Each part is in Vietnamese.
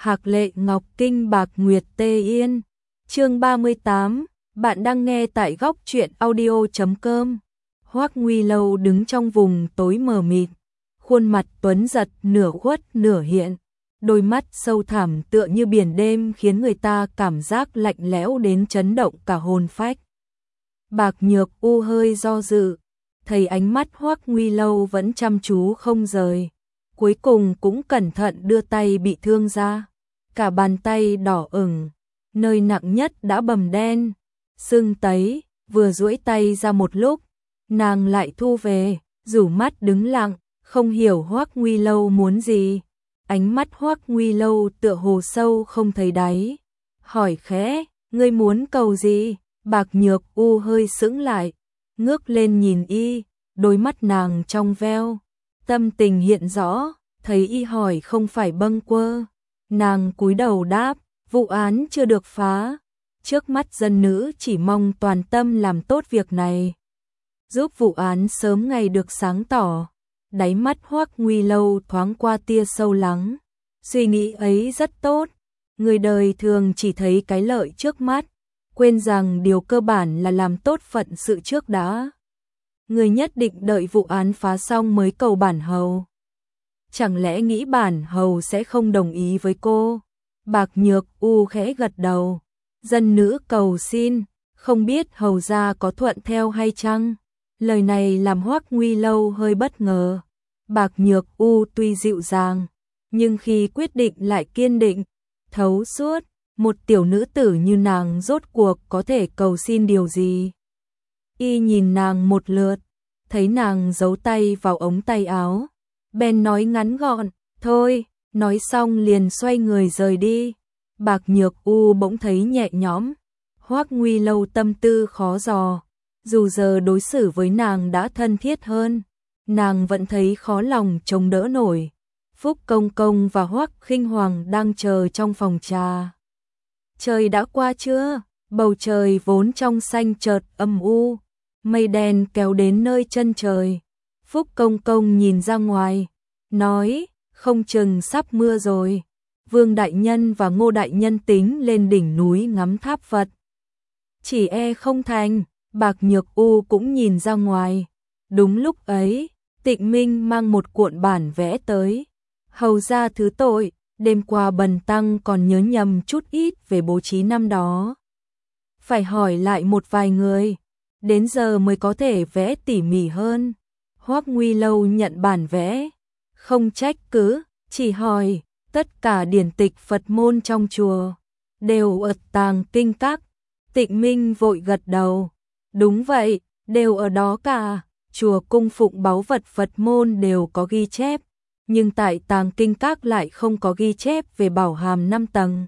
Hạc Lệ Ngọc Kinh Bạc Nguyệt Tê Yên. Chương 38, bạn đang nghe tại góc truyện audio.com. Hoắc Nguy Lâu đứng trong vùng tối mờ mịt, khuôn mặt tuấn giật nửa khuất nửa hiện, đôi mắt sâu thẳm tựa như biển đêm khiến người ta cảm giác lạnh lẽo đến chấn động cả hồn phách. Bạc Nhược U hơi do dự, thấy ánh mắt Hoắc Nguy Lâu vẫn chăm chú không rời, cuối cùng cũng cẩn thận đưa tay bị thương ra, cả bàn tay đỏ ửng, nơi nặng nhất đã bầm đen, sưng tấy, vừa duỗi tay ra một lúc, nàng lại thu về, rủ mắt đứng lặng, không hiểu Hoắc Nguy Lâu muốn gì. Ánh mắt Hoắc Nguy Lâu tựa hồ sâu không thấy đáy, hỏi khẽ, ngươi muốn cầu gì? Bạc Nhược U hơi sững lại, ngước lên nhìn y, đôi mắt nàng trong veo, tâm tình hiện rõ, thấy y hỏi không phải bâng quơ, nàng cúi đầu đáp, vụ án chưa được phá, trước mắt dân nữ chỉ mong toàn tâm làm tốt việc này, giúp vụ án sớm ngày được sáng tỏ. Đáy mắt Hoắc Nguy Lâu thoáng qua tia sâu lắng, suy nghĩ ấy rất tốt, người đời thường chỉ thấy cái lợi trước mắt, quên rằng điều cơ bản là làm tốt phận sự trước đã. Người nhất định đợi vụ án phá xong mới cầu bản hầu. Chẳng lẽ nghĩ bản hầu sẽ không đồng ý với cô? Bạc Nhược U khẽ gật đầu, dân nữ cầu xin, không biết hầu gia có thuận theo hay chăng? Lời này làm Hoắc Nguy Lâu hơi bất ngờ. Bạc Nhược U tuy dịu dàng, nhưng khi quyết định lại kiên định, thấu suốt, một tiểu nữ tử như nàng rốt cuộc có thể cầu xin điều gì. Y nhìn nàng một lượt, thấy nàng giấu tay vào ống tay áo, bèn nói ngắn gọn, thôi, nói xong liền xoay người rời đi. Bạc Nhược U bỗng thấy nhẹ nhõm, Hoắc Nguy Lâu tâm tư khó dò, dù giờ đối xử với nàng đã thân thiết hơn, nàng vẫn thấy khó lòng chống đỡ nổi. Phúc Công Công và Hoắc Khinh Hoàng đang chờ trong phòng trà. Trời đã qua chưa? Bầu trời vốn trong xanh chợt âm u, mây đen kéo đến nơi chân trời. Phúc Công Công nhìn ra ngoài, nói, không chừng sắp mưa rồi. Vương Đại Nhân và Ngô Đại Nhân tính lên đỉnh núi ngắm tháp Phật. Chỉ e không thành. Bạc Nhược U cũng nhìn ra ngoài. Đúng lúc ấy, Tịnh Minh mang một cuộn bản vẽ tới. Hầu gia thứ tội, đêm qua bần tăng còn nhớ nhầm chút ít về bố trí năm đó. Phải hỏi lại một vài người, đến giờ mới có thể vẽ tỉ mỉ hơn. Hoắc Nguy Lâu nhận bản vẽ, không trách cứ, chỉ hỏi, tất cả điển tịch Phật môn trong chùa đều ở Tàng Kinh Các. Tịnh Minh vội gật đầu. Đúng vậy, đều ở đó cả, chùa cung phụng báu vật Phật môn đều có ghi chép, nhưng tại Tàng Kinh Các lại không có ghi chép về bảo hàm 5 tầng.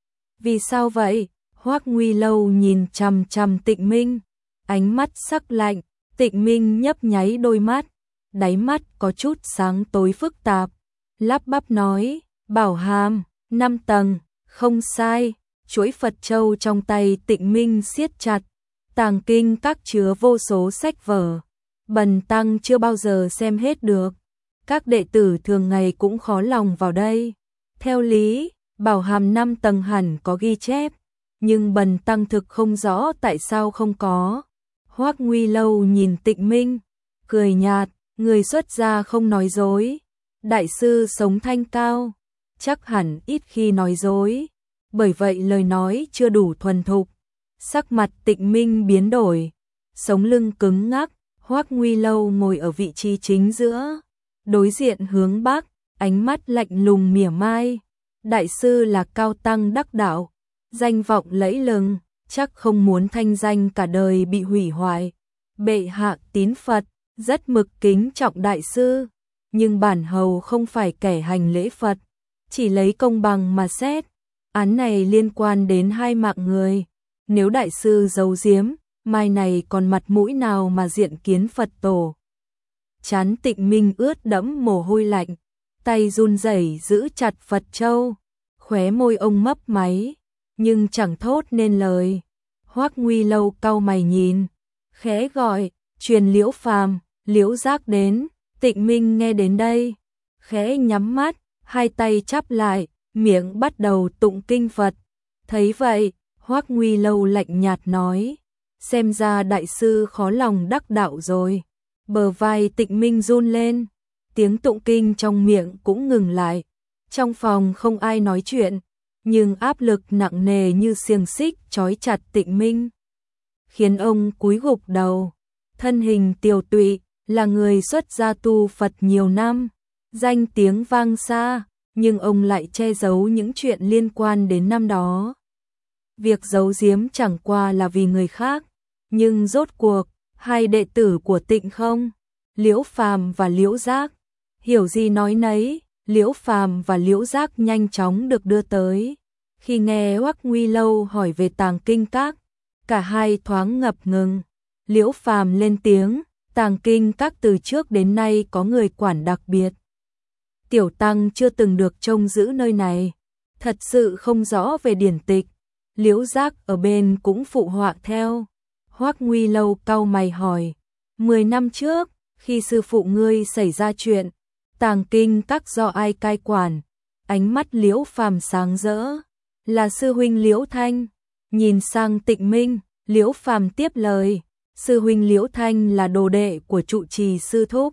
Vì sao vậy? Hoắc Nguy Lâu nhìn chằm chằm Tịnh Minh, ánh mắt sắc lạnh. Tịnh Minh nhấp nháy đôi mắt, đáy mắt có chút sáng tối phức tạp, lắp bắp nói, bảo hàm 5 tầng, không sai. Chuỗi Phật châu trong tay Tịnh Minh siết chặt. Tàng Kinh Các chứa vô số sách vở, bần tăng chưa bao giờ xem hết được. Các đệ tử thường ngày cũng khó lòng vào đây. Theo lý, bảo hàm 5 tầng hẳn có ghi chép, nhưng bần tăng thực không rõ tại sao không có. Hoắc Nguy Lâu nhìn Tịnh Minh, cười nhạt, người xuất gia không nói dối. Đại sư sống thanh cao, chắc hẳn ít khi nói dối, bởi vậy lời nói chưa đủ thuần thục. Sắc mặt Tịnh Minh biến đổi, sống lưng cứng ngắc. Hoắc Nguy Lâu ngồi ở vị trí chính giữa, đối diện hướng bắc, ánh mắt lạnh lùng mỉa mai. Đại sư là cao tăng đắc đạo, danh vọng lẫy lừng, chắc không muốn thanh danh cả đời bị hủy hoại. Bệ hạ tín Phật, rất mực kính trọng đại sư, nhưng bản hầu không phải kẻ hành lễ Phật, chỉ lấy công bằng mà xét. Án này liên quan đến 2 mạng người, nếu đại sư giấu giếm, mai này còn mặt mũi nào mà diện kiến Phật tổ. Trán Tịnh Minh ướt đẫm mồ hôi lạnh, tay run rẩy giữ chặt Phật châu, khóe môi ông mấp máy, nhưng chẳng thốt nên lời. Hoắc Nguy Lâu cau mày nhìn, khẽ gọi, truyền Liễu Phàm. Liễu Giác đến. Tịnh Minh nghe đến đây, khẽ nhắm mắt, hai tay chắp lại, miệng bắt đầu tụng kinh Phật. Thấy vậy, Hoắc Nguy Lâu lạnh nhạt nói, xem ra đại sư khó lòng đắc đạo rồi. Bờ vai Tịnh Minh run lên, tiếng tụng kinh trong miệng cũng ngừng lại. Trong phòng không ai nói chuyện, nhưng áp lực nặng nề như xiềng xích trói chặt Tịnh Minh, khiến ông cúi gục đầu. Thân hình tiều tụy, là người xuất gia tu Phật nhiều năm, danh tiếng vang xa, nhưng ông lại che giấu những chuyện liên quan đến năm đó. Việc giấu giếm chẳng qua là vì người khác, nhưng rốt cuộc, hai đệ tử của Tịnh Không, Liễu Phàm và Liễu Giác, hiểu gì nói nấy. Liễu Phàm và Liễu Giác nhanh chóng được đưa tới. Khi nghe Hoắc Nguy Lâu hỏi về Tàng Kinh Các, cả hai thoáng ngập ngừng. Liễu Phàm lên tiếng, Tàng Kinh Các từ trước đến nay có người quản đặc biệt. Tiểu tăng chưa từng được trông giữ nơi này, thật sự không rõ về điển tịch. Liễu Giác ở bên cũng phụ họa theo. Hoắc Nguy Lâu cau mày hỏi, 10 năm trước, khi sư phụ ngươi xảy ra chuyện, Tàng Kinh Các do ai cai quản? Ánh mắt Liễu Phàm sáng rỡ, là sư huynh Liễu Thanh. Nhìn sang Tịnh Minh, Liễu Phàm tiếp lời, sư huynh Liễu Thanh là đồ đệ của trụ trì sư thúc.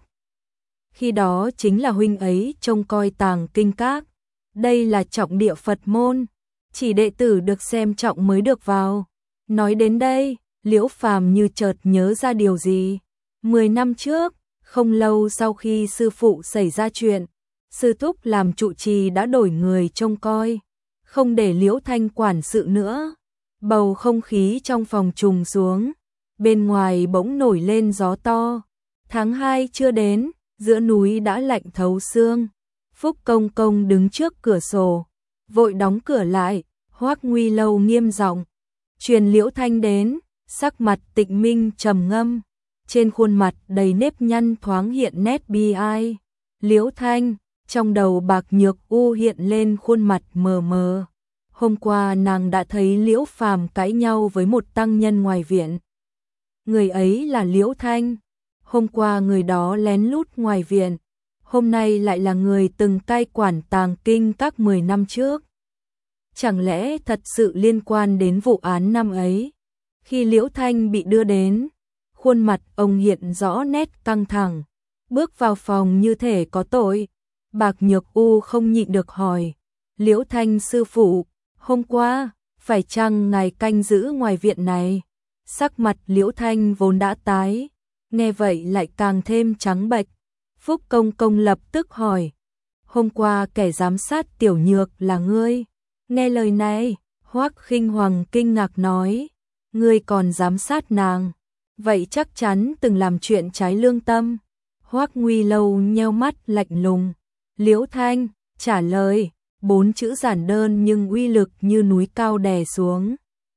Khi đó chính là huynh ấy trông coi Tàng Kinh Các. Đây là trọng địa Phật môn, chỉ đệ tử được xem trọng mới được vào. Nói đến đây, Liễu Phàm như chợt nhớ ra điều gì. 10 năm trước, không lâu sau khi sư phụ xảy ra chuyện, sư thúc làm trụ trì đã đổi người trông coi, không để Liễu Thanh quản sự nữa. Bầu không khí trong phòng trùng xuống, bên ngoài bỗng nổi lên gió to. Tháng 2 chưa đến, giữa núi đã lạnh thấu xương. Phúc Công Công đứng trước cửa sổ, vội đóng cửa lại. Hoắc Nguy Lâu nghiêm giọng truyền Liễu Thanh đến. Sắc mặt Tịnh Minh trầm ngâm, trên khuôn mặt đầy nếp nhăn thoáng hiện nét bi ai. Liễu Thanh, trong đầu Bạc Nhược U hiện lên khuôn mặt mờ mờ. Hôm qua nàng đã thấy Liễu Phàm cãi nhau với một tăng nhân ngoài viện. Người ấy là Liễu Thanh. Hôm qua người đó lén lút ngoài viện, hôm nay lại là người từng cai quản Tàng Kinh Các 10 năm trước. Chẳng lẽ thật sự liên quan đến vụ án năm ấy? Khi Liễu Thanh bị đưa đến, khuôn mặt ông hiện rõ nét căng thẳng, bước vào phòng như thể có tội. Bạc Nhược U không nhịn được hỏi, Liễu Thanh sư phụ, hôm qua, phải chăng ngài canh giữ ngoài viện này? Sắc mặt Liễu Thanh vốn đã tái, nghe vậy lại càng thêm trắng bệch. Phúc Công Công lập tức hỏi, hôm qua kẻ giám sát Tiểu Nhược là ngươi? Nghe lời này, Hoắc Khinh Hoàng kinh ngạc nói, ngươi còn giám sát nàng, vậy chắc chắn từng làm chuyện trái lương tâm. Hoắc Nguy Lâu nheo mắt lạnh lùng. Liễu Thanh trả lời, 4 chữ giản đơn nhưng uy lực như núi cao đè xuống.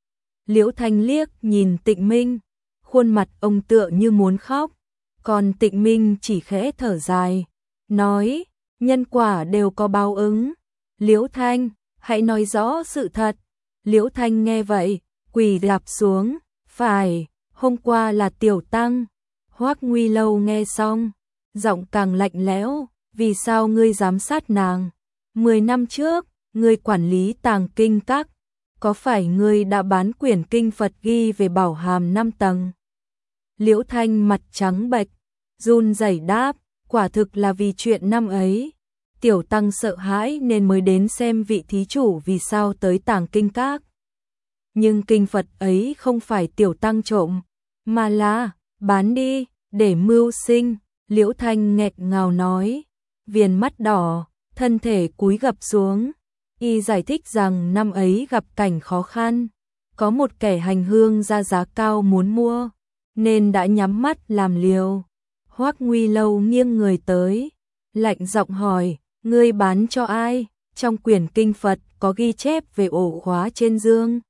Liễu Thanh liếc nhìn Tịnh Minh, khuôn mặt ông tựa như muốn khóc, còn Tịnh Minh chỉ khẽ thở dài, nói, nhân quả đều có báo ứng. Liễu Thanh, hãy nói rõ sự thật. Liễu Thanh nghe vậy, quỳ rạp xuống, phải, hôm qua là tiểu tăng. Hoắc Nguy Lâu nghe xong, giọng càng lạnh lẽo, vì sao ngươi giám sát nàng? 10 năm trước, ngươi quản lý Tàng Kinh Các, có phải ngươi đã bán quyển kinh Phật ghi về bảo hàm 5 tầng? Liễu Thanh mặt trắng bệch, run rẩy đáp, quả thực là vì chuyện năm ấy. Tiểu tăng sợ hãi nên mới đến xem vị thí chủ vì sao tới Tàng Kinh Các. Nhưng kinh Phật ấy không phải tiểu tăng trộm, mà là bán đi, để mưu sinh. Liễu Thanh nghẹn ngào nói, viền mắt đỏ, thân thể cúi gập xuống. Y giải thích rằng năm ấy gặp cảnh khó khăn, có một kẻ hành hương ra giá cao muốn mua, nên đã nhắm mắt làm liều. Hoắc Nguy Lâu nghiêng người tới, lạnh giọng hỏi, ngươi bán cho ai? Trong quyển kinh Phật có ghi chép về ổ khóa trên dương.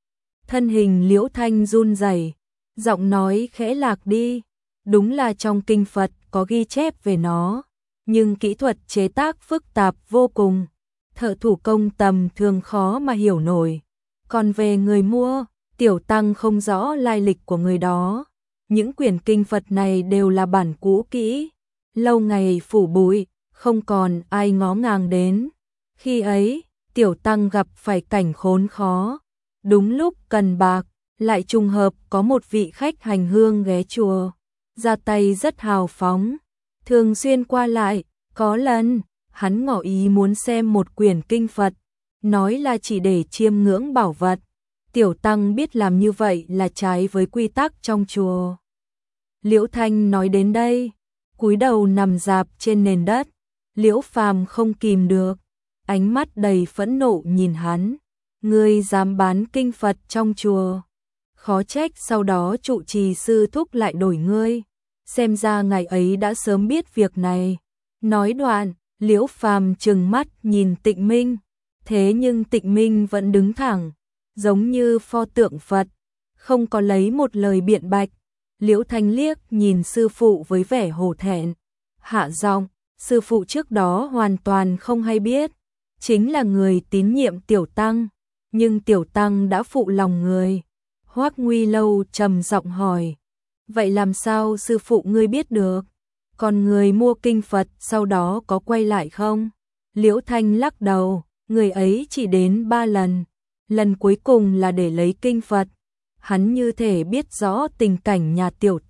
Thân hình Liễu Thanh run rẩy, giọng nói khẽ lạc đi. Đúng là trong kinh Phật có ghi chép về nó, nhưng kỹ thuật chế tác phức tạp vô cùng, thợ thủ công tầm thường khó mà hiểu nổi. Còn về người mua, tiểu tăng không rõ lai lịch của người đó. Những quyển kinh Phật này đều là bản cũ kỹ, lâu ngày phủ bụi, không còn ai ngó ngàng đến. Khi ấy, tiểu tăng gặp phải cảnh khốn khó, đúng lúc cần bạc, lại trùng hợp có một vị khách hành hương ghé chùa, ra tay rất hào phóng, thường xuyên qua lại, có lần hắn ngỏ ý muốn xem một quyển kinh Phật, nói là chỉ để chiêm ngưỡng bảo vật. Tiểu tăng biết làm như vậy là trái với quy tắc trong chùa. Liễu Thanh nói đến đây, cúi đầu nằm rạp trên nền đất, Liễu Phàm không kìm được, ánh mắt đầy phẫn nộ nhìn hắn, ngươi dám bán kinh Phật trong chùa, khó trách sau đó trụ trì sư thúc lại đổi ngươi, xem ra ngày ấy đã sớm biết việc này. Nói đoạn, Liễu Phàm trừng mắt nhìn Tịnh Minh, thế nhưng Tịnh Minh vẫn đứng thẳng, giống như pho tượng Phật, không có lấy một lời biện bạch. Liễu Thanh liếc nhìn sư phụ với vẻ hổ thẹn, hạ giọng, sư phụ trước đó hoàn toàn không hay biết, chính là người tín nhiệm tiểu tăng, nhưng tiểu tăng đã phụ lòng người. Hoắc Nguy Lâu trầm giọng hỏi, vậy làm sao sư phụ ngươi biết được? Còn người mua kinh Phật sau đó có quay lại không? Liễu Thanh lắc đầu, người ấy chỉ đến 3 lần, lần cuối cùng là để lấy kinh Phật. Hắn như thể biết rõ tình cảnh nhà tiểu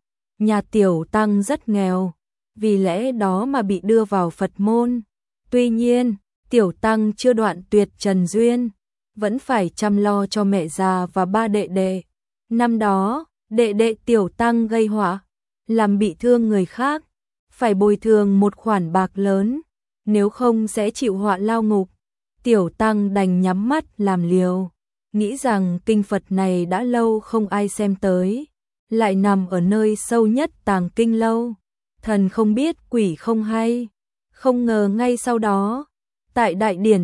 tăng rất nghèo, vì lẽ đó mà bị đưa vào Phật môn. Tuy nhiên, tiểu tăng chưa đoạn tuyệt trần duyên, vẫn phải chăm lo cho mẹ già và 3 đệ đệ. Năm đó, đệ đệ tiểu tăng gây họa, làm bị thương người khác, phải bồi thường một khoản bạc lớn, nếu không sẽ chịu họa lao ngục. Tiểu tăng đành nhắm mắt làm liều, nghĩ rằng kinh Phật này đã lâu không ai xem tới, lại nằm ở nơi sâu nhất tàng kinh lâu, thần không biết quỷ không hay. Không ngờ ngay sau đó, tại đại điển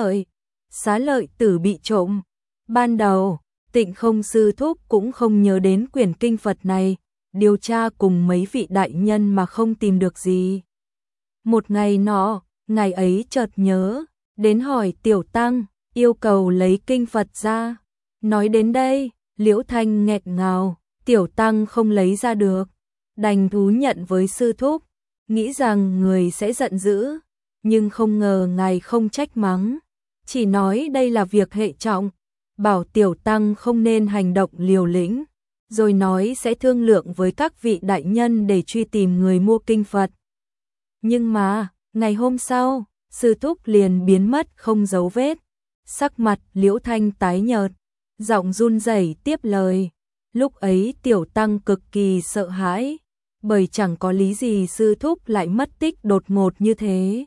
Xá Lợi Tử bị trộm. Ban đầu, Tịnh Không sư thúc cũng không nhớ đến quyển kinh Phật này, điều tra cùng mấy vị đại nhân mà không tìm được gì. Một ngày nọ, ngày ấy chợt nhớ, đến hỏi tiểu tăng, yêu cầu lấy kinh Phật ra. Nói đến đây, Liễu Thanh nghẹn ngào, tiểu tăng không lấy ra được, đành thú nhận với sư thúc, nghĩ rằng người sẽ giận dữ, nhưng không ngờ ngài không trách mắng, chỉ nói đây là việc hệ trọng, bảo tiểu tăng không nên hành động liều lĩnh, rồi nói sẽ thương lượng với các vị đại nhân để truy tìm người mua kinh Phật. Nhưng mà, ngày hôm sau, sư thúc liền biến mất không dấu vết, sắc mặt Liễu Thanh tái nhợt, giọng run rẩy tiếp lời. Lúc ấy tiểu tăng cực kỳ sợ hãi, bởi chẳng có lý gì sư thúc lại mất tích đột ngột như thế.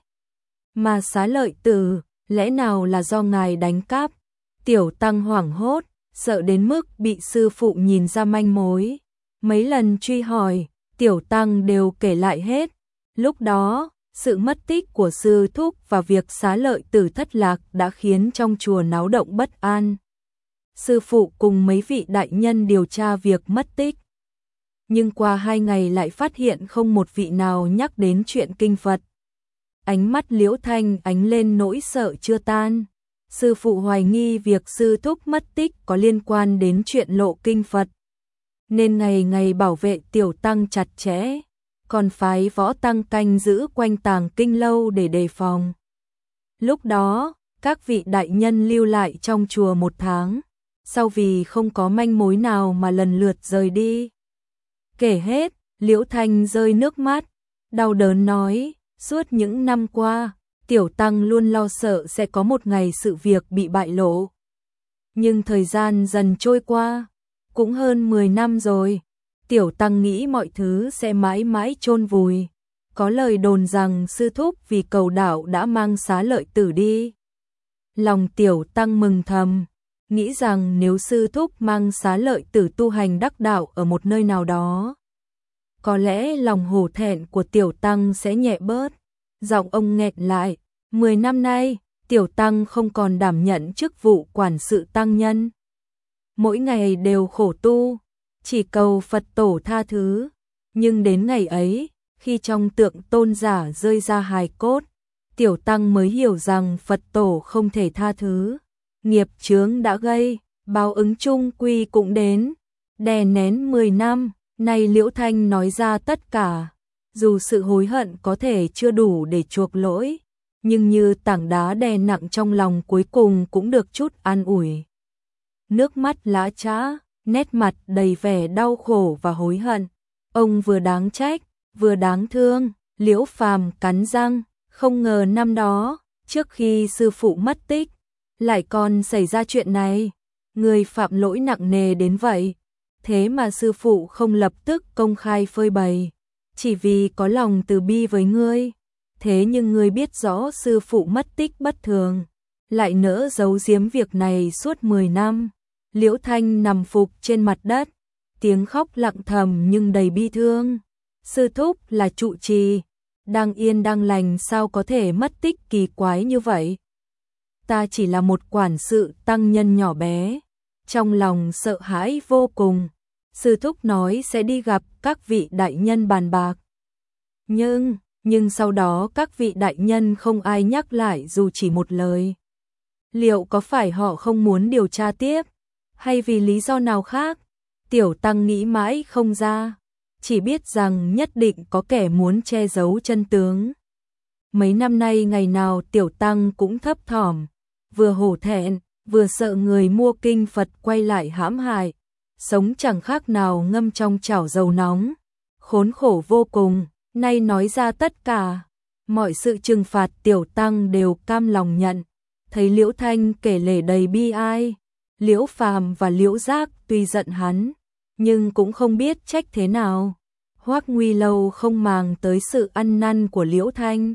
Mà Xá Lợi Tử, lẽ nào là do ngài đánh cắp? Tiểu tăng hoảng hốt, sợ đến mức bị sư phụ nhìn ra manh mối. Mấy lần truy hỏi, tiểu tăng đều kể lại hết. Lúc đó, sự mất tích của sư thúc và việc Xá Lợi Tử thất lạc đã khiến trong chùa náo động bất an. Sư phụ cùng mấy vị đại nhân điều tra việc mất tích. Nhưng qua 2 ngày lại phát hiện không một vị nào nhắc đến chuyện kinh Phật. Ánh mắt Liễu Thanh ánh lên nỗi sợ chưa tan. Sư phụ hoài nghi việc sư thúc mất tích có liên quan đến chuyện lộ kinh Phật, nên ngày ngày bảo vệ tiểu tăng chặt chẽ, còn phái võ tăng canh giữ quanh tàng kinh lâu để đề phòng. Lúc đó, các vị đại nhân lưu lại trong chùa 1 tháng, sau vì không có manh mối nào mà lần lượt rời đi. Kể hết, Liễu Thanh rơi nước mắt, đau đớn nói, suốt những năm qua, tiểu tăng luôn lo sợ sẽ có một ngày sự việc bị bại lộ. Nhưng thời gian dần trôi qua, cũng hơn 10 năm rồi, tiểu tăng nghĩ mọi thứ sẽ mãi mãi chôn vùi. Có lời đồn rằng sư thúc vì cầu đạo đã mang Xá Lợi Tử đi. Lòng tiểu tăng mừng thầm, nghĩ rằng nếu sư thúc mang Xá Lợi Tử tu hành đắc đạo ở một nơi nào đó, có lẽ lòng hổ thẹn của tiểu tăng sẽ nhẹ bớt. Giọng ông nghẹn lại, 10 năm nay, tiểu tăng không còn đảm nhận chức vụ quản sự tăng nhân. Mỗi ngày đều khổ tu, chỉ cầu Phật tổ tha thứ. Nhưng đến ngày ấy, khi trong tượng tôn giả rơi ra hài cốt, tiểu tăng mới hiểu rằng Phật tổ không thể tha thứ. Nghiệp chướng đã gây, báo ứng chung quy cũng đến. Đè nén 10 năm, nay Liễu Thanh nói ra tất cả. Dù sự hối hận có thể chưa đủ để chuộc lỗi, nhưng như tảng đá đè nặng trong lòng cuối cùng cũng được chút an ủi. Nước mắt lã chã, nét mặt đầy vẻ đau khổ và hối hận. Ông vừa đáng trách, vừa đáng thương. Liễu Phàm cắn răng, không ngờ năm đó, trước khi sư phụ mất tích, lại còn xảy ra chuyện này. Người phạm lỗi nặng nề đến vậy, thế mà sư phụ không lập tức công khai phơi bày, chỉ vì có lòng từ bi với ngươi. Thế nhưng ngươi biết rõ sư phụ mất tích bất thường, lại nỡ giấu giếm việc này suốt 10 năm. Liễu Thanh nằm phục trên mặt đất, tiếng khóc lặng thầm nhưng đầy bi thương. Sư thúc là trụ trì, đang yên đang lành sao có thể mất tích kỳ quái như vậy? Ta chỉ là một quản sự tăng nhân nhỏ bé, trong lòng sợ hãi vô cùng. Sư thúc nói sẽ đi gặp các vị đại nhân bàn bạc. Nhưng sau đó các vị đại nhân không ai nhắc lại dù chỉ một lời. Liệu có phải họ không muốn điều tra tiếp, hay vì lý do nào khác? Tiểu tăng nghĩ mãi không ra, chỉ biết rằng nhất định có kẻ muốn che giấu chân tướng. Mấy năm nay ngày nào tiểu tăng cũng thấp thỏm, vừa hổ thẹn, vừa sợ người mua kinh Phật quay lại hãm hại, sống chẳng khác nào ngâm trong chảo dầu nóng, khốn khổ vô cùng. Nay nói ra tất cả, mọi sự trừng phạt tiểu tăng đều cam lòng nhận. Thấy Liễu Thanh kể lể đầy bi ai, Liễu Phàm và Liễu Giác tuy giận hắn, nhưng cũng không biết trách thế nào. Hoắc Nguy Lâu không màng tới sự ăn năn của Liễu Thanh,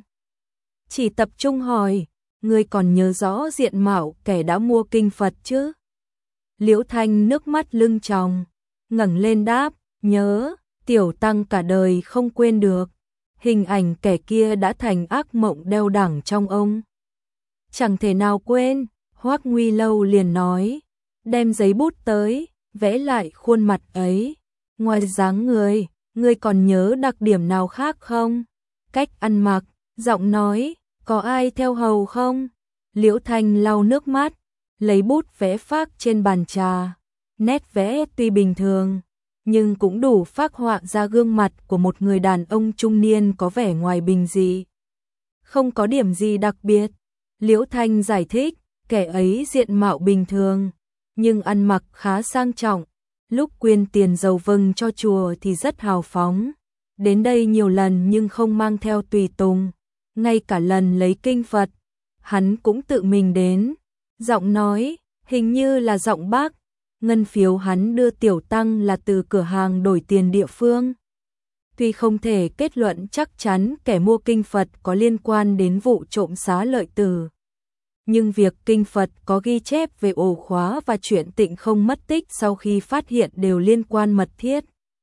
chỉ tập trung hỏi, ngươi còn nhớ rõ diện mạo kẻ đã mua kinh Phật chứ? Liễu Thanh nước mắt lưng tròng, ngẩng lên đáp, nhớ, tiểu tăng cả đời không quên được. Hình ảnh kẻ kia đã thành ác mộng đeo đẳng trong ông. Chẳng thể nào quên, Hoắc Nguy Lâu liền nói, đem giấy bút tới, vẽ lại khuôn mặt ấy. Ngoài dáng người, ngươi còn nhớ đặc điểm nào khác không? Cách ăn mặc, giọng nói, có ai theo hầu không? Liễu Thanh lau nước mắt, lấy bút vẽ phác trên bàn trà. Nét vẽ tuy bình thường, nhưng cũng đủ phác họa ra gương mặt của một người đàn ông trung niên có vẻ ngoài bình dị. Không có điểm gì đặc biệt. Liễu Thanh giải thích, kẻ ấy diện mạo bình thường, nhưng ăn mặc khá sang trọng. Lúc quyên tiền dầu vừng cho chùa thì rất hào phóng. Đến đây nhiều lần nhưng không mang theo tùy tùng. Ngay cả lần lấy kinh Phật, hắn cũng tự mình đến. Giọng nói, hình như là giọng Bác. Ngân phiếu hắn đưa tiểu tăng là từ cửa hàng đổi tiền địa phương. Tuy không thể kết luận chắc chắn kẻ mua kinh Phật có liên quan đến vụ trộm xá lợi tử, nhưng việc kinh Phật có ghi chép về ổ khóa và chuyện Tịnh Không mất tích sau khi phát hiện đều liên quan mật thiết,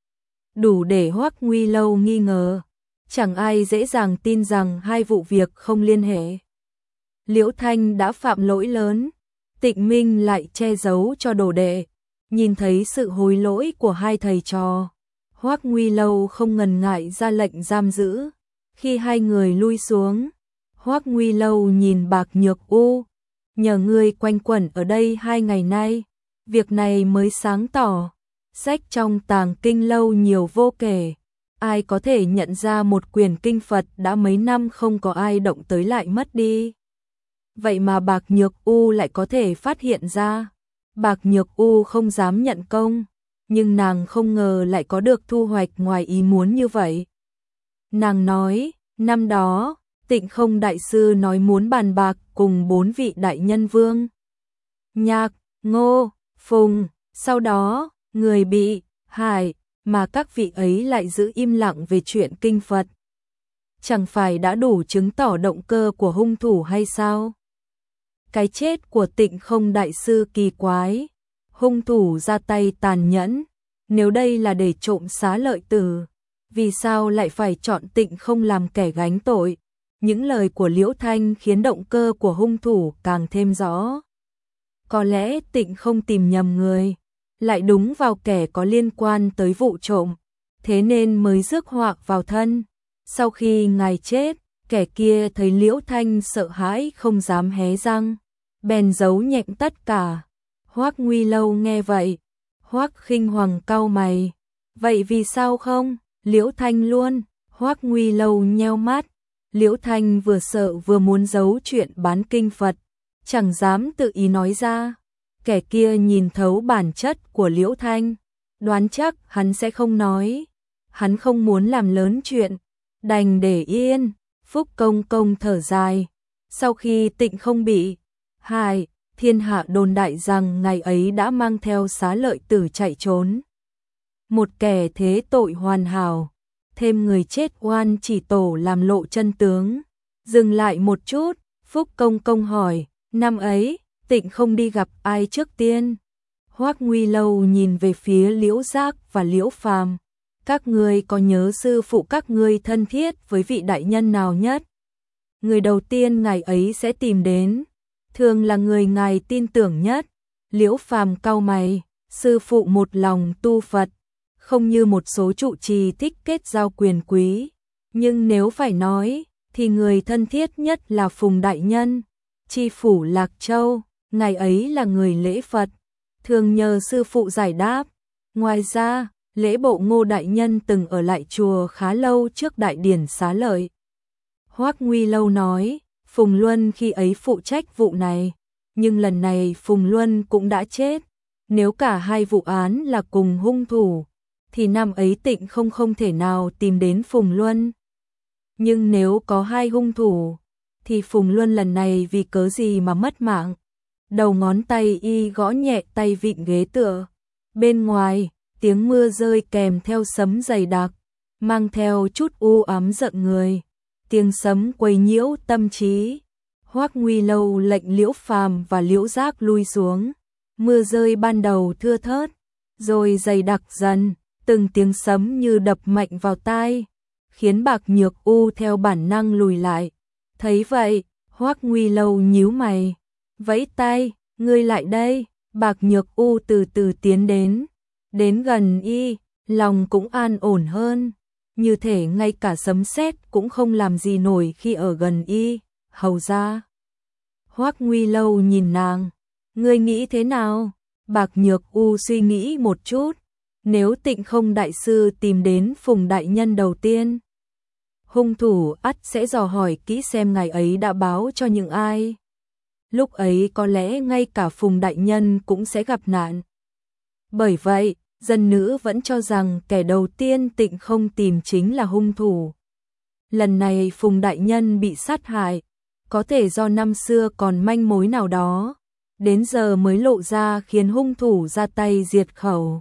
đủ để Hoắc Nguy Lâu nghi ngờ. Chẳng ai dễ dàng tin rằng hai vụ việc không liên hệ. Liễu Thanh đã phạm lỗi lớn, Tịnh Minh lại che giấu cho đồ đệ. Nhìn thấy sự hối lỗi của hai thầy trò, Hoắc Nguy Lâu không ngần ngại ra lệnh giam giữ. Khi hai người lui xuống, Hoắc Nguy Lâu nhìn Bạc Nhược U, nhờ ngươi quanh quẩn ở đây 2 ngày nay, việc này mới sáng tỏ. Sách trong tàng kinh lâu nhiều vô kể, ai có thể nhận ra một quyển kinh Phật đã mấy năm không có ai động tới lại mất đi. Vậy mà Bạc Nhược U lại có thể phát hiện ra. Bạc Nhược U không dám nhận công, nhưng nàng không ngờ lại có được thu hoạch ngoài ý muốn như vậy. Nàng nói, năm đó, Tịnh Không đại sư nói muốn bàn bạc cùng 4 vị đại nhân Vương Nhạc, Ngô, Phùng, sau đó, người bị hại, mà các vị ấy lại giữ im lặng về chuyện kinh Phật. Chẳng phải đã đủ chứng tỏ động cơ của hung thủ hay sao? Cái chết của Tịnh Không đại sư kỳ quái, hung thủ ra tay tàn nhẫn, nếu đây là để trộm xá lợi tử, vì sao lại phải chọn Tịnh Không làm kẻ gánh tội? Những lời của Liễu Thanh khiến động cơ của hung thủ càng thêm rõ. Có lẽ Tịnh Không tìm nhầm người, lại đúng vào kẻ có liên quan tới vụ trộm, thế nên mới rước họa vào thân. Sau khi ngài chết, kẻ kia thấy Liễu Thanh sợ hãi không dám hé răng, bèn giấu nhẹm tất cả. Hoắc Nguy Lâu nghe vậy, Hoắc Khinh Hoàng cau mày, vậy vì sao không? Liễu Thanh luôn. Hoắc Nguy Lâu nheo mắt, Liễu Thanh vừa sợ vừa muốn giấu chuyện bán kinh Phật, chẳng dám tự ý nói ra. Kẻ kia nhìn thấu bản chất của Liễu Thanh, đoán chắc hắn sẽ không nói. Hắn không muốn làm lớn chuyện, đành để yên. Phúc Công Công thở dài. Sau khi Tịnh không bị hại, thiên hạ đồn đại rằng ngày ấy đã mang theo Xá Lợi Tử chạy trốn. Một kẻ thế tội hoàn hảo, thêm người chết oan chỉ tổ làm lộ chân tướng. Dừng lại một chút, Phúc Công Công hỏi, năm ấy, Tịnh không đi gặp ai trước tiên? Hoắc Nguy Lâu nhìn về phía Liễu Giác và Liễu Phàm. Các ngươi có nhớ sư phụ các ngươi thân thiết với vị đại nhân nào nhất? Người đầu tiên ngài ấy sẽ tìm đến, thường là người ngài tin tưởng nhất. Liễu Phàm cau mày, sư phụ một lòng tu Phật, không như một số trụ trì thích kết giao quyền quý. Nhưng nếu phải nói, thì người thân thiết nhất là Phùng đại nhân, tri phủ Lạc Châu, ngài ấy là người lễ Phật, thường nhờ sư phụ giải đáp. Ngoài ra, lễ bộ Ngô đại nhân từng ở lại chùa khá lâu trước đại điển Xá Lợi. Hoắc Nguy Lâu nói, Phùng Luân khi ấy phụ trách vụ này, nhưng lần này Phùng Luân cũng đã chết. Nếu cả hai vụ án là cùng hung thủ, thì năm ấy Tịnh không thể nào tìm đến Phùng Luân. Nhưng nếu có hai hung thủ, thì Phùng Luân lần này vì cớ gì mà mất mạng? Đầu ngón tay y gõ nhẹ tay vịn ghế tựa. Bên ngoài, tiếng mưa rơi kèm theo sấm dày đặc, mang theo chút u ám giận người. Tiếng sấm quấy nhiễu tâm trí. Hoắc Nguy Lâu lệnh Liễu Phàm và Liễu Giác lui xuống. Mưa rơi ban đầu thưa thớt, rồi dày đặc dần, từng tiếng sấm như đập mạnh vào tai, khiến Bạc Nhược U theo bản năng lùi lại. Thấy vậy, Hoắc Nguy Lâu nhíu mày, vẫy tay, ngươi lại đây. Bạc Nhược U từ từ tiến đến gần y, lòng cũng an ổn hơn, như thể ngay cả sấm sét cũng không làm gì nổi khi ở gần y. Hầu ra. Hoắc Nguy Lâu nhìn nàng, ngươi nghĩ thế nào? Bạc Nhược U suy nghĩ một chút, nếu Tịnh không đại sư tìm đến Phùng đại nhân đầu tiên, hung thủ ắt sẽ dò hỏi kỹ xem ngài ấy đã báo cho những ai. Lúc ấy có lẽ ngay cả Phùng đại nhân cũng sẽ gặp nạn. Bởi vậy, dân nữ vẫn cho rằng kẻ đầu tiên Tịnh không tìm chính là hung thủ. Lần này Phùng đại nhân bị sát hại, có thể do năm xưa còn manh mối nào đó, đến giờ mới lộ ra khiến hung thủ ra tay diệt khẩu.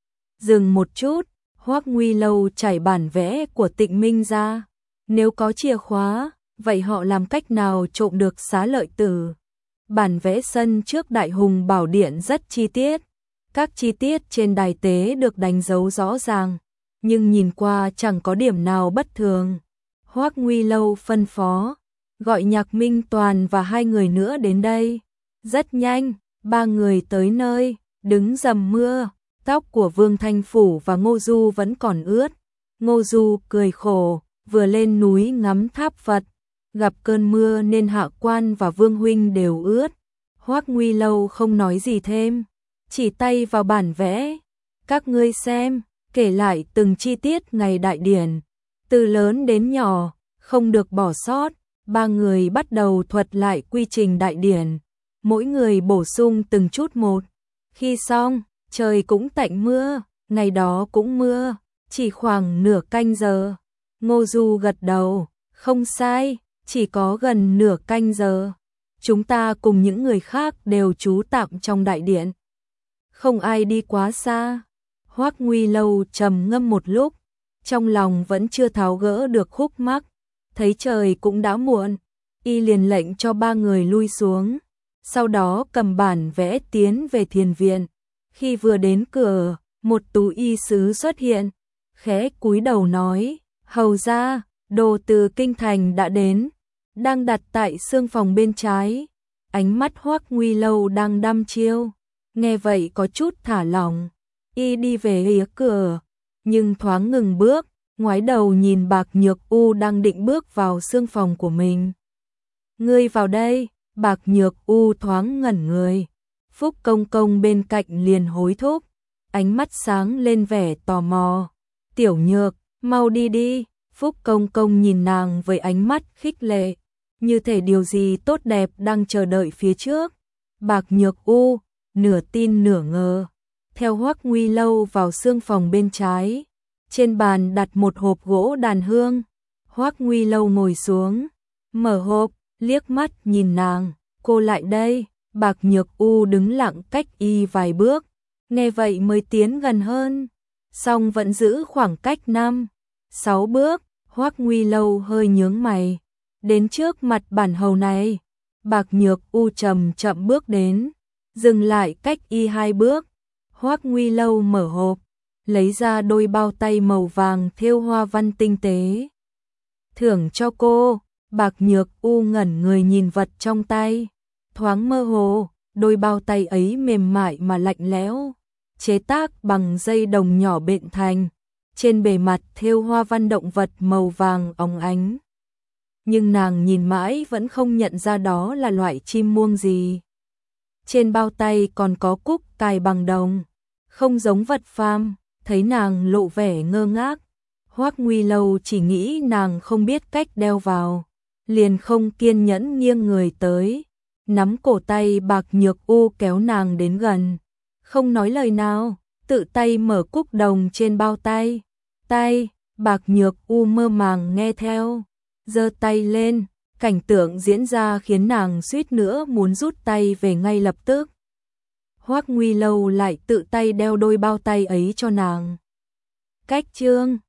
Dừng một chút, Hoắc Nguy Lâu trải bản vẽ của Tịnh Minh ra. Nếu có chìa khóa, vậy họ làm cách nào trộm được Xá Lợi Tử? Bản vẽ sân trước Đại Hùng Bảo Điện rất chi tiết. Các chi tiết trên đài tế được đánh dấu rõ ràng, nhưng nhìn qua chẳng có điểm nào bất thường. Hoắc Nguy Lâu phân phó, gọi Nhạc Minh Toàn và hai người nữa đến đây. Rất nhanh, ba người tới nơi, đứng dầm mưa, tóc của Vương Thanh Phủ và Ngô Du vẫn còn ướt. Ngô Du cười khổ, vừa lên núi ngắm tháp Phật, gặp cơn mưa nên Hạ Quan và Vương Huynh đều ướt. Hoắc Nguy Lâu không nói gì thêm, chỉ tay vào bản vẽ. Các ngươi xem, kể lại từng chi tiết ngày đại điển, từ lớn đến nhỏ, không được bỏ sót. Ba người bắt đầu thuật lại quy trình đại điển, mỗi người bổ sung từng chút một. Khi xong, trời cũng tạnh mưa, ngày đó cũng mưa, chỉ khoảng nửa canh giờ. Ngô Du gật đầu, không sai, chỉ có gần nửa canh giờ. Chúng ta cùng những người khác đều trú tạm trong đại điện, không ai đi quá xa. Hoắc Nguy Lâu trầm ngâm một lúc, trong lòng vẫn chưa tháo gỡ được khúc mắc. Thấy trời cũng đã muộn, y liền lệnh cho ba người lui xuống, sau đó cầm bản vẽ tiến về thiền viện. Khi vừa đến cửa, một tú y sứ xuất hiện, khẽ cúi đầu nói, hầu ra, đồ từ kinh thành đã đến, đang đặt tại xương phòng bên trái. Ánh mắt Hoắc Nguy Lâu đang đăm chiêu, nghe vậy có chút thả lỏng, y đi về phía cửa, nhưng thoáng ngừng bước, ngoái đầu nhìn Bạc Nhược U đang định bước vào xương phòng của mình. Ngươi vào đây. Bạc Nhược U thoáng ngẩn người. Phúc Công Công bên cạnh liền hối thúc, ánh mắt sáng lên vẻ tò mò. Tiểu Nhược, mau đi đi. Phúc Công Công nhìn nàng với ánh mắt khích lệ, như thể điều gì tốt đẹp đang chờ đợi phía trước. Bạc Nhược U nửa tin nửa ngờ, theo Hoắc Nguy Lâu vào xương phòng bên trái. Trên bàn đặt một hộp gỗ đàn hương. Hoắc Nguy Lâu ngồi xuống, mở hộp, liếc mắt nhìn nàng, cô lại đây. Bạc Nhược U đứng lặng cách y vài bước, nghe vậy mới tiến gần hơn, song vẫn giữ khoảng cách 5-6 bước. Hoắc Nguy Lâu hơi nhướng mày, đến trước mặt bản hầu này. Bạc Nhược U chậm chậm bước đến, dừng lại cách y 2 bước. Hoắc Nguy Lâu mở hộp, lấy ra đôi bao tay màu vàng thêu hoa văn tinh tế. Thưởng cho cô. Bạc Nhược U ngẩn người nhìn vật trong tay, thoáng mơ hồ, đôi bao tay ấy mềm mại mà lạnh lẽo, chế tác bằng dây đồng nhỏ bện thành, trên bề mặt thêu hoa văn động vật màu vàng óng ánh. Nhưng nàng nhìn mãi vẫn không nhận ra đó là loại chim muông gì. Trên bao tay còn có cúc cài bằng đồng, không giống vật phàm. Thấy nàng lộ vẻ ngơ ngác, Hoắc Nguy Lâu chỉ nghĩ nàng không biết cách đeo vào, liền không kiên nhẫn nghiêng người tới, nắm cổ tay Bạc Nhược U kéo nàng đến gần, không nói lời nào, tự tay mở cúc đồng trên bao tay. Bạc Nhược U mơ màng nghe theo, giơ tay lên, cảnh tượng diễn ra khiến nàng suýt nữa muốn rút tay về ngay lập tức. Hoắc Nguy Lâu lại tự tay đeo đôi bao tay ấy cho nàng. Cách chương